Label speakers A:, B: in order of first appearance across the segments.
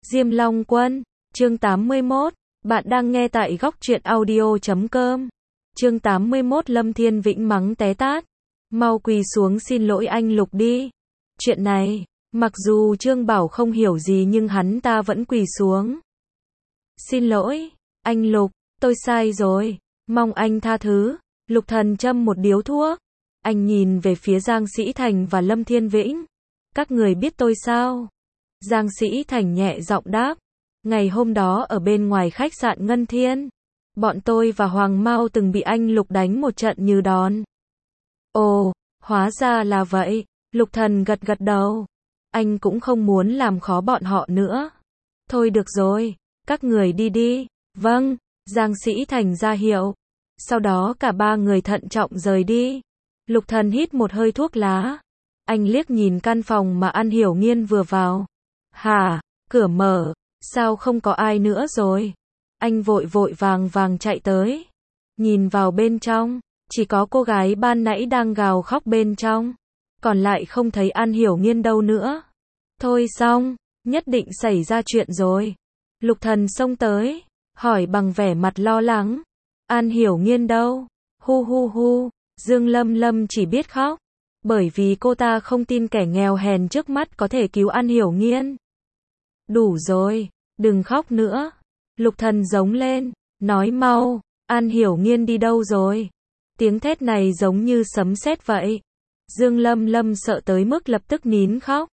A: Diêm Long Quân, chương 81, bạn đang nghe tại góc truyện audio.com. Chương 81 Lâm Thiên Vĩnh mắng té tát. Mau quỳ xuống xin lỗi anh Lục đi. Chuyện này, mặc dù Trương Bảo không hiểu gì nhưng hắn ta vẫn quỳ xuống. Xin lỗi, anh Lục, tôi sai rồi, mong anh tha thứ. Lục Thần châm một điếu thuốc. Anh nhìn về phía Giang Sĩ Thành và Lâm Thiên Vĩnh. Các người biết tôi sao? Giang Sĩ Thành nhẹ giọng đáp. Ngày hôm đó ở bên ngoài khách sạn Ngân Thiên, bọn tôi và Hoàng Mao từng bị anh Lục đánh một trận như đòn. Ồ, hóa ra là vậy. Lục Thần gật gật đầu. Anh cũng không muốn làm khó bọn họ nữa. Thôi được rồi, các người đi đi. Vâng, Giang Sĩ Thành ra hiệu. Sau đó cả ba người thận trọng rời đi. Lục Thần hít một hơi thuốc lá. Anh liếc nhìn căn phòng mà An Hiểu Nghiên vừa vào. Hả, cửa mở, sao không có ai nữa rồi? Anh vội vội vàng vàng chạy tới. Nhìn vào bên trong, chỉ có cô gái ban nãy đang gào khóc bên trong. Còn lại không thấy An Hiểu Nghiên đâu nữa. Thôi xong, nhất định xảy ra chuyện rồi. Lục Thần xông tới, hỏi bằng vẻ mặt lo lắng. An Hiểu Nghiên đâu? Hu hu hu, Dương Lâm Lâm chỉ biết khóc. Bởi vì cô ta không tin kẻ nghèo hèn trước mắt có thể cứu An Hiểu Nghiên. Đủ rồi, đừng khóc nữa. Lục Thần giống lên, nói mau, An Hiểu Nghiên đi đâu rồi? Tiếng thét này giống như sấm sét vậy. Dương Lâm Lâm sợ tới mức lập tức nín khóc.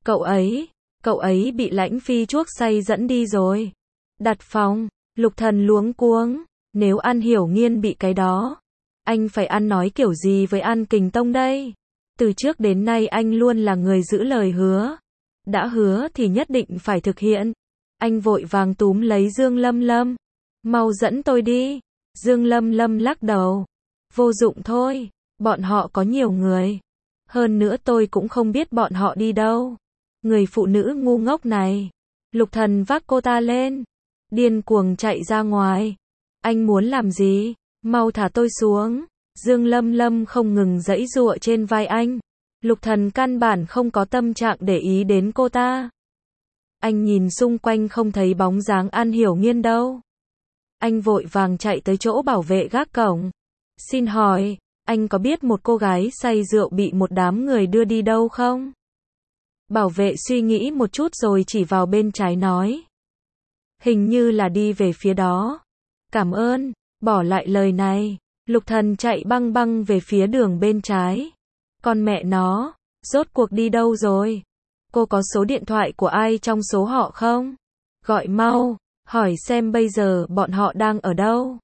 A: Cậu ấy bị Lãnh Phi chuốc say dẫn đi rồi. Đặt phòng, Lục Thần luống cuống, nếu An Hiểu Nghiên bị cái đó, anh phải ăn nói kiểu gì với An Kình Tông đây? Từ trước đến nay anh luôn là người giữ lời hứa. Đã hứa thì nhất định phải thực hiện. Anh vội vàng túm lấy Dương Lâm Lâm. Mau dẫn tôi đi. Dương Lâm Lâm lắc đầu. Vô dụng thôi, bọn họ có nhiều người. Hơn nữa tôi cũng không biết bọn họ đi đâu. Người phụ nữ ngu ngốc này. Lục Thần vác cô ta lên. Điên cuồng chạy ra ngoài. Anh muốn làm gì? Mau thả tôi xuống. Dương Lâm Lâm không ngừng giãy giụa trên vai anh. Lục Thần căn bản không có tâm trạng để ý đến cô ta. Anh nhìn xung quanh không thấy bóng dáng An Hiểu Nghiên đâu. Anh vội vàng chạy tới chỗ bảo vệ gác cổng. Xin hỏi, anh có biết một cô gái say rượu bị một đám người đưa đi đâu không? Bảo vệ suy nghĩ một chút rồi chỉ vào bên trái nói. Hình như là đi về phía đó. Cảm ơn, bỏ lại lời này. Lục Thần chạy băng băng về phía đường bên trái. Con mẹ nó, rốt cuộc đi đâu rồi? Cô có số điện thoại của ai trong số họ không? Gọi mau, hỏi xem bây giờ bọn họ đang ở đâu.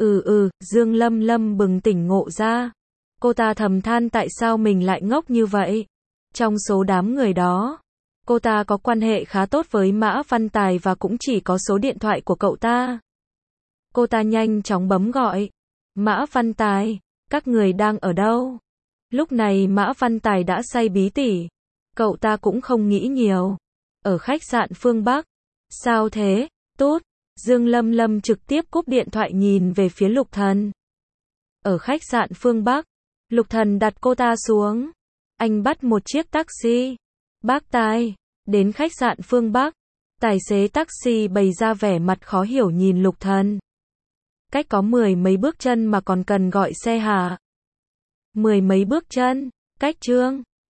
A: Dương Lâm Lâm bừng tỉnh ngộ ra. Cô ta thầm than tại sao mình lại ngốc như vậy. Trong số đám người đó, cô ta có quan hệ khá tốt với Mã Văn Tài và cũng chỉ có số điện thoại của cậu ta. Cô ta nhanh chóng bấm gọi. Mã Văn Tài, các người đang ở đâu? Lúc này Mã Văn Tài đã say bí tỉ. Cậu ta cũng không nghĩ nhiều. Ở khách sạn Phương Bắc. Sao thế? Tốt. Dương Lâm Lâm trực tiếp cúp điện thoại nhìn về phía Lục Thần. Ở khách sạn Phương Bắc. Lục Thần đặt cô ta xuống. Anh bắt một chiếc taxi. Bác Tài. Đến khách sạn Phương Bắc. Tài xế taxi bày ra vẻ mặt khó hiểu nhìn Lục Thần. Cách có 10 mấy bước chân mà còn cần gọi xe hả? 10 mấy bước chân, cách Trương